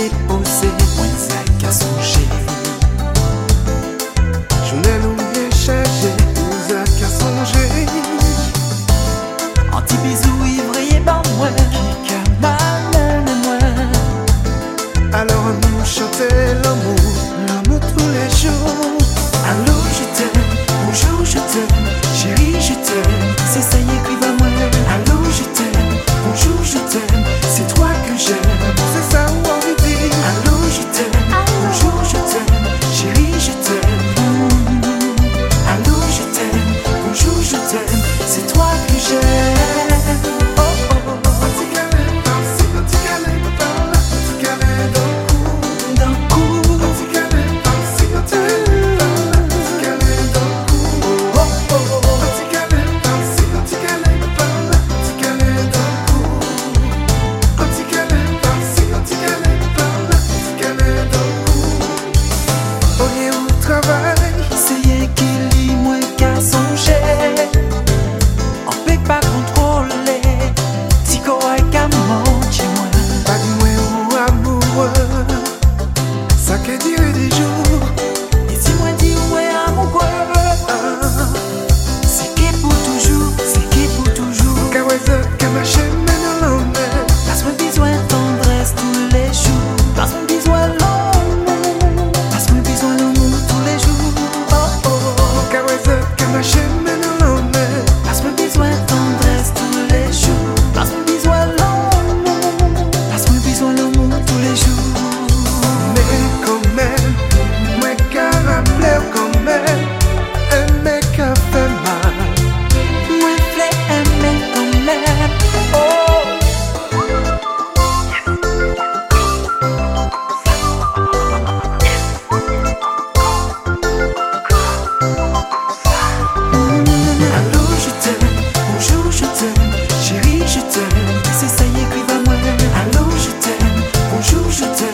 déposé, moins ça qu'à songer. Journée nous bien chargé, nous a qu'à songer. Anti bisou ivrier par moi, qui a mal de moi. Alors nous chanter l'amour, l'amour tous les jours. Allô, je t'aime, bonjour, je t'aime, chérie, je t'aime, c'est ça y est, écrive à moi. Allô, je t'aime, bonjour, je t'aime, c'est toi que j'aime, C'est ça où on vit dire. allô, je t'aime, bonjour, je t'aime, chérie, je t'aime. Allô, je t'aime, bonjour, je t'aime, c'est toi que j'aime. Oh, oh, oh, Petit câlin par-ci, petit câlin par-là, petit câlin d'un coup. petit câlin par-ci, petit câlin par-là, petit câlin Oh, oh, oh, petit câlin par-ci, petit câlin par-là, petit câlin petit câlin par-ci, petit câlin par-là, petit câlin On est au travail. c'est rien qui lit moins qu'à songer. On peut pas contrôler, si quoi qu'à mentir moi. Pas de moins ou amoureux, ça que dire des jours. Et si moi dis ouais amoureux, c'est qui pour toujours, c'est qui pour toujours. Kaweza, kamache, menolone. Passe-moi besoin de tendresse tous les jours. Passe-moi besoin l'amour. Passe-moi besoin l'amour tous les jours. Oh oh oh. Kaweza, kamache, menolone. Passe-moi besoin de tendresse tous les jours. Passe-moi besoin l'amour. Passe-moi besoin l'amour tous les jours. Mais quand même, moi qu'à rappeler quand même, un mec a fait mal. Moi fleur aimer quand même. Oh. Allô, je t'aime, bonjour, je t'aime, chérie, je t'aime, c'est ça y est, écrive à moi. Allô, je t'aime, bonjour, je t'aime.